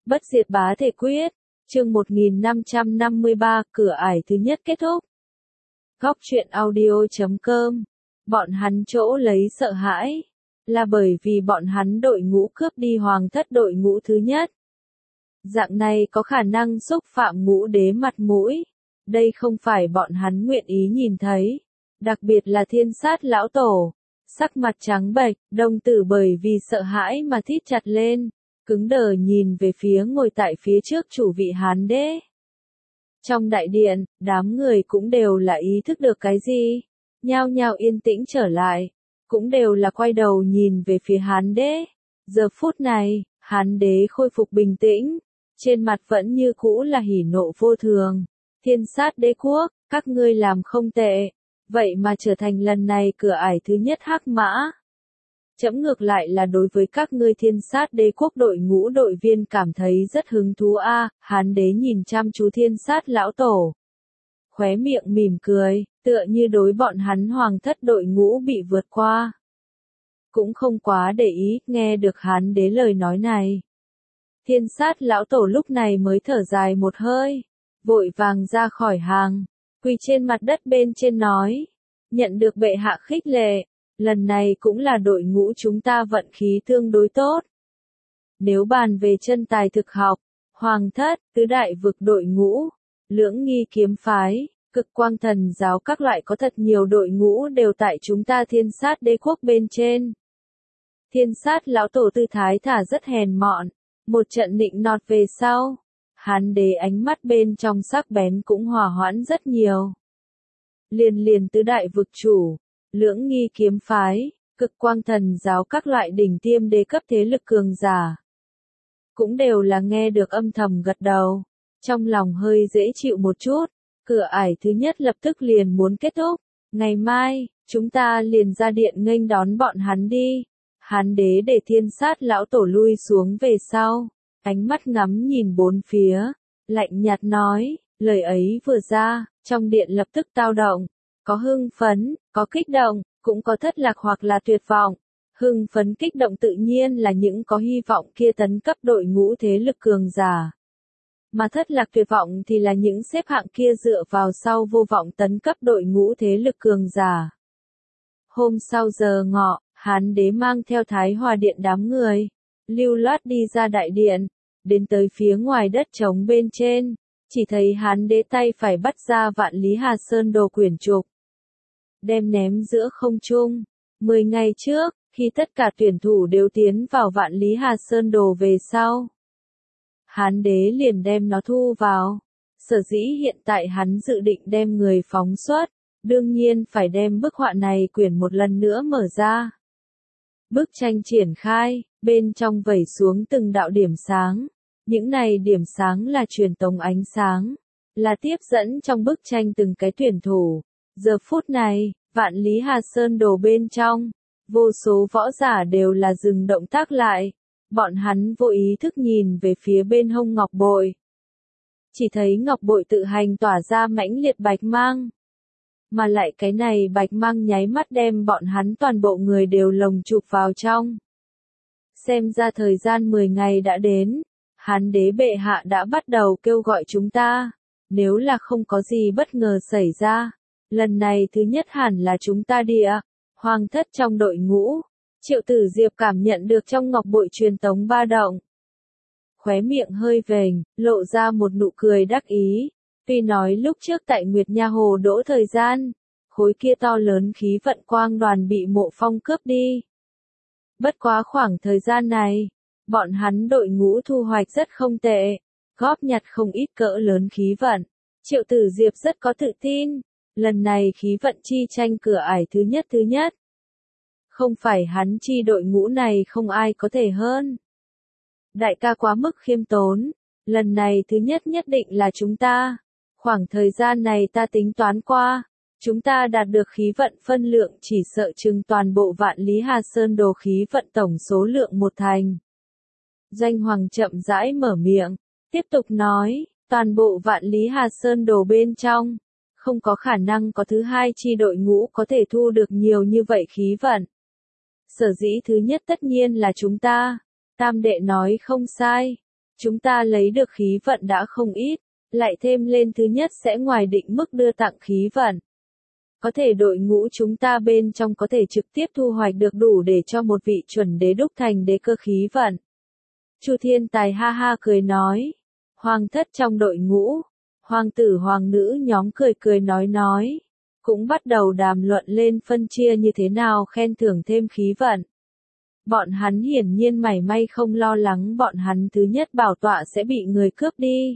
Bất diệt bá thể quyết, chương 1553, cửa ải thứ nhất kết thúc. Góc truyện audio.com. Bọn hắn chỗ lấy sợ hãi, là bởi vì bọn hắn đội ngũ cướp đi hoàng thất đội ngũ thứ nhất. Dạng này có khả năng xúc phạm ngũ đế mặt mũi. Đây không phải bọn hắn nguyện ý nhìn thấy. Đặc biệt là Thiên Sát lão tổ. Sắc mặt trắng bệch, đồng tử bởi vì sợ hãi mà thít chặt lên, cứng đờ nhìn về phía ngồi tại phía trước chủ vị Hán đế. Trong đại điện, đám người cũng đều là ý thức được cái gì, nhao nhao yên tĩnh trở lại, cũng đều là quay đầu nhìn về phía Hán đế. Giờ phút này, Hán đế khôi phục bình tĩnh, trên mặt vẫn như cũ là hỉ nộ vô thường. Thiên Sát đế quốc, các ngươi làm không tệ, vậy mà trở thành lần này cửa ải thứ nhất hắc mã. Chấm ngược lại là đối với các ngươi Thiên Sát đế quốc đội ngũ đội viên cảm thấy rất hứng thú a. Hán đế nhìn chăm chú Thiên Sát lão tổ, khóe miệng mỉm cười, tựa như đối bọn hắn hoàng thất đội ngũ bị vượt qua. Cũng không quá để ý, nghe được Hán đế lời nói này. Thiên Sát lão tổ lúc này mới thở dài một hơi, vội vàng ra khỏi hàng, quỳ trên mặt đất bên trên nói, nhận được bệ hạ khích lệ, lần này cũng là đội ngũ chúng ta vận khí tương đối tốt. Nếu bàn về chân tài thực học, hoàng thất, tứ đại vực đội ngũ, lưỡng nghi kiếm phái, cực quang thần giáo các loại có thật nhiều đội ngũ đều tại chúng ta Thiên Sát đế quốc bên trên. Thiên Sát lão tổ tư thái thả rất hèn mọn, một trận nịnh nọt về sau. Hán đế ánh mắt bên trong sắc bén cũng hòa hoãn rất nhiều. Liền tứ đại vực chủ, lưỡng nghi kiếm phái, cực quang thần giáo các loại đỉnh tiêm đế cấp thế lực cường giả. Cũng đều là nghe được âm thầm gật đầu, trong lòng hơi dễ chịu một chút, cửa ải thứ nhất lập tức liền muốn kết thúc, ngày mai, chúng ta liền ra điện nghênh đón bọn hắn đi. Hán đế để Thiên Sát lão tổ lui xuống về sau. Ánh mắt ngắm nhìn bốn phía, lạnh nhạt nói, lời ấy vừa ra, trong điện lập tức tao động, có hưng phấn, có kích động, cũng có thất lạc hoặc là tuyệt vọng. Hưng phấn kích động tự nhiên là những có hy vọng kia tấn cấp đội ngũ thế lực cường giả. Mà thất lạc tuyệt vọng thì là những xếp hạng kia dựa vào sau vô vọng tấn cấp đội ngũ thế lực cường giả. Hôm sau giờ ngọ, Hán đế mang theo Thái Hòa điện đám người, lưu loát đi ra đại điện. Đến tới phía ngoài đất trống bên trên, chỉ thấy Hán đế tay phải bắt ra Vạn Lý Hà Sơn đồ quyển trục, đem ném giữa không trung. 10 ngày trước, khi tất cả tuyển thủ đều tiến vào Vạn Lý Hà Sơn đồ về sau, Hán đế liền đem nó thu vào. Sở dĩ hiện tại hắn dự định đem người phóng xuất, đương nhiên phải đem bức họa này quyển một lần nữa mở ra. Bức tranh triển khai, bên trong vẩy xuống từng đạo điểm sáng. Những này điểm sáng là truyền tống ánh sáng, là tiếp dẫn trong bức tranh từng cái tuyển thủ. Giờ phút này, Vạn Lý Hà Sơn đồ bên trong, vô số võ giả đều là dừng động tác lại. Bọn hắn vô ý thức nhìn về phía bên hông ngọc bội. Chỉ thấy ngọc bội tự hành tỏa ra mãnh liệt bạch mang. Mà lại cái này bạch mang nháy mắt đem bọn hắn toàn bộ người đều lồng chụp vào trong. Xem ra thời gian 10 ngày đã đến. Hán đế bệ hạ đã bắt đầu kêu gọi chúng ta. Nếu là không có gì bất ngờ xảy ra, lần này thứ nhất hẳn là chúng ta địa, hoàng thất trong đội ngũ. Triệu Tử Diệp cảm nhận được trong ngọc bội truyền tống ba động. Khóe miệng hơi vểnh, lộ ra một nụ cười đắc ý. Tuy nói lúc trước tại Nguyệt Nha Hồ đỗ thời gian, khối kia to lớn khí vận quang đoàn bị Mộ Phong cướp đi. Bất quá khoảng thời gian này, bọn hắn đội ngũ thu hoạch rất không tệ, góp nhặt không ít cỡ lớn khí vận. Triệu Tử Diệp rất có tự tin, lần này khí vận chi tranh cửa ải thứ nhất. Không phải hắn chi đội ngũ này không ai có thể hơn. Đại ca quá mức khiêm tốn, lần này thứ nhất định là chúng ta. Khoảng thời gian này ta tính toán qua, chúng ta đạt được khí vận phân lượng chỉ sợ chừng toàn bộ Vạn Lý Hà Sơn đồ khí vận tổng số lượng một thành. Doanh Hoàng chậm rãi mở miệng, tiếp tục nói, toàn bộ Vạn Lý Hà Sơn đồ bên trong, không có khả năng có thứ hai chi đội ngũ có thể thu được nhiều như vậy khí vận. Sở dĩ thứ nhất tất nhiên là chúng ta. Tam đệ nói không sai, Chúng ta lấy được khí vận đã không ít, lại thêm lên thứ nhất sẽ ngoài định mức đưa tặng khí vận. Có thể đội ngũ chúng ta bên trong có thể trực tiếp thu hoạch được đủ để cho một vị chuẩn đế đúc thành đế cơ khí vận. Chu Thiên Tài ha ha cười nói. Hoàng thất trong đội ngũ, hoàng tử hoàng nữ nhóm cười cười nói. Cũng bắt đầu đàm luận lên phân chia như thế nào khen thưởng thêm khí vận. Bọn hắn hiển nhiên mảy may không lo lắng bọn hắn thứ nhất bảo tọa sẽ bị người cướp đi.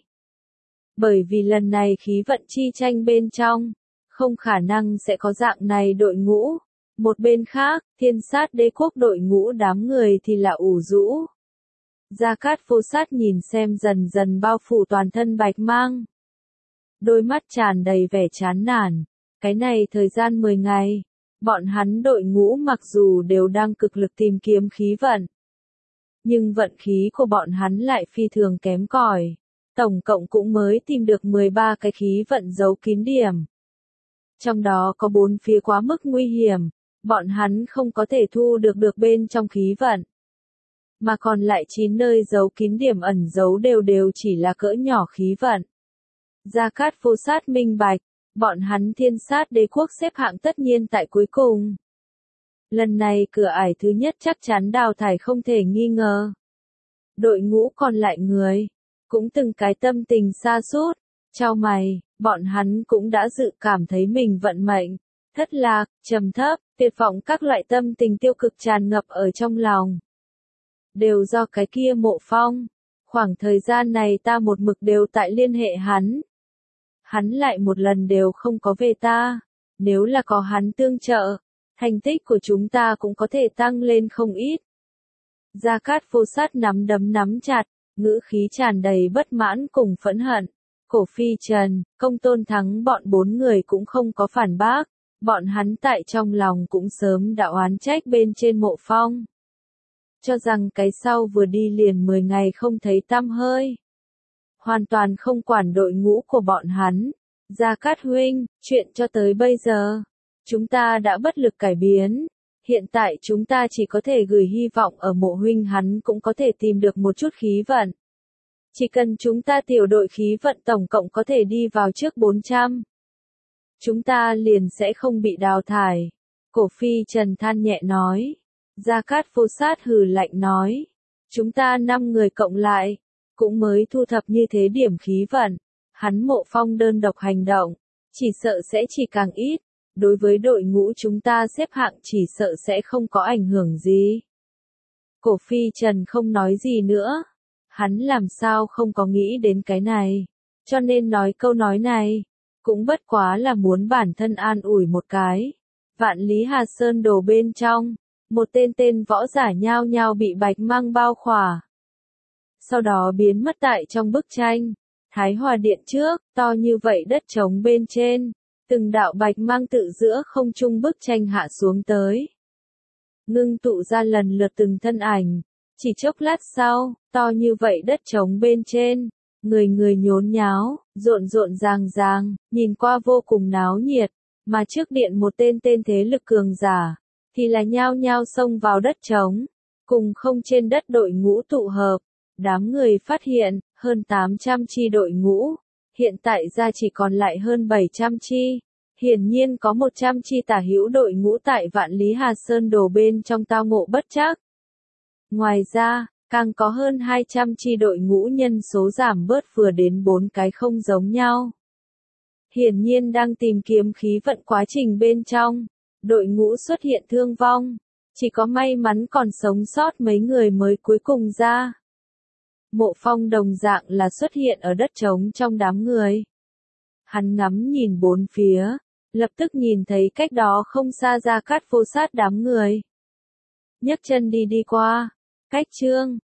Bởi vì lần này khí vận chi tranh bên trong, không khả năng sẽ có dạng này đội ngũ. Một bên khác, Thiên Sát Đế quốc đội ngũ đám người thì là ủ rũ. Gia Cát Vô Sát nhìn xem dần dần bao phủ toàn thân bạch mang. Đôi mắt tràn đầy vẻ chán nản. Cái này thời gian 10 ngày, bọn hắn đội ngũ mặc dù đều đang cực lực tìm kiếm khí vận. Nhưng vận khí của bọn hắn lại phi thường kém cỏi. Tổng cộng cũng mới tìm được 13 cái khí vận giấu kín điểm. Trong đó có 4 phía quá mức nguy hiểm, bọn hắn không có thể thu được bên trong khí vận. Mà còn lại 9 nơi giấu kín điểm ẩn giấu đều chỉ là cỡ nhỏ khí vận. Gia Cát Vô Sát minh bạch, bọn hắn Thiên Sát Đế quốc xếp hạng tất nhiên tại cuối cùng. Lần này cửa ải thứ nhất chắc chắn đào thải không thể nghi ngờ. Đội ngũ còn lại người, cũng từng cái tâm tình sa sút, chau mày, bọn hắn cũng đã dự cảm thấy mình vận mệnh, thất lạc, trầm thấp, tuyệt vọng các loại tâm tình tiêu cực tràn ngập ở trong lòng. Đều do cái kia Mộ Phong, khoảng thời gian này ta một mực đều tại liên hệ hắn. Hắn lại một lần đều không có về ta, nếu là có hắn tương trợ, thành tích của chúng ta cũng có thể tăng lên không ít. Gia Cát Vô Sát nắm đấm nắm chặt, ngữ khí tràn đầy bất mãn cùng phẫn hận. Cổ Phi Trần, Công Tôn Thắng bọn 4 người cũng không có phản bác, bọn hắn tại trong lòng cũng sớm đã oán trách bên trên Mộ Phong. Cho rằng cái sau vừa đi liền 10 ngày không thấy tăm hơi. Hoàn toàn không quản đội ngũ của bọn hắn. Gia Cát huynh, chuyện cho tới bây giờ, chúng ta đã bất lực cải biến. Hiện tại chúng ta chỉ có thể gửi hy vọng ở Mộ huynh hắn cũng có thể tìm được một chút khí vận. Chỉ cần chúng ta tiểu đội khí vận tổng cộng có thể đi vào trước 400. Chúng ta liền sẽ không bị đào thải. Cổ Phi Trần than nhẹ nói. Gia Cát Vô Sát hừ lạnh nói. Chúng ta 5 người cộng lại, cũng mới thu thập như thế điểm khí vận. Hắn Mộ Phong đơn độc hành động, chỉ sợ sẽ chỉ càng ít. Đối với đội ngũ chúng ta xếp hạng chỉ sợ sẽ không có ảnh hưởng gì. Cổ Phi Trần không nói gì nữa. Hắn làm sao không có nghĩ đến cái này. Cho nên nói câu nói này, cũng bất quá là muốn bản thân an ủi một cái. Vạn Lý Hà Sơn đổ bên trong, một tên võ giả nhao nhao bị bạch mang bao khỏa. Sau đó biến mất tại trong bức tranh. Thái Hòa Điện trước, to như vậy đất trống bên trên. Từng đạo bạch mang tự giữa không trung bức tranh hạ xuống tới. Ngưng tụ ra lần lượt từng thân ảnh. Chỉ chốc lát sau, to như vậy đất trống bên trên. Người nhốn nháo, rộn ràng, nhìn qua vô cùng náo nhiệt. Mà trước điện một tên thế lực cường giả, thì là nhao nhao xông vào đất trống. Cùng không trên đất đội ngũ tụ hợp. Đám người phát hiện, hơn 800 chi đội ngũ. Hiện tại ra chỉ còn lại hơn 700 chi. Hiển nhiên có 100 chi tả hữu đội ngũ tại Vạn Lý Hà Sơn đổ bên trong tao ngộ bất trắc. Ngoài ra, càng có hơn 200 chi đội ngũ nhân số giảm bớt vừa đến 4 cái không giống nhau. Hiển nhiên đang tìm kiếm khí vận quá trình bên trong. Đội ngũ xuất hiện thương vong. Chỉ có may mắn còn sống sót mấy người mới cuối cùng ra. Mộ Phong đồng dạng là xuất hiện ở đất trống trong đám người. Hắn ngắm nhìn bốn phía, lập tức nhìn thấy cách đó không xa Gia Cát Vô Sát đám người. Nhấc chân đi qua, cách chương,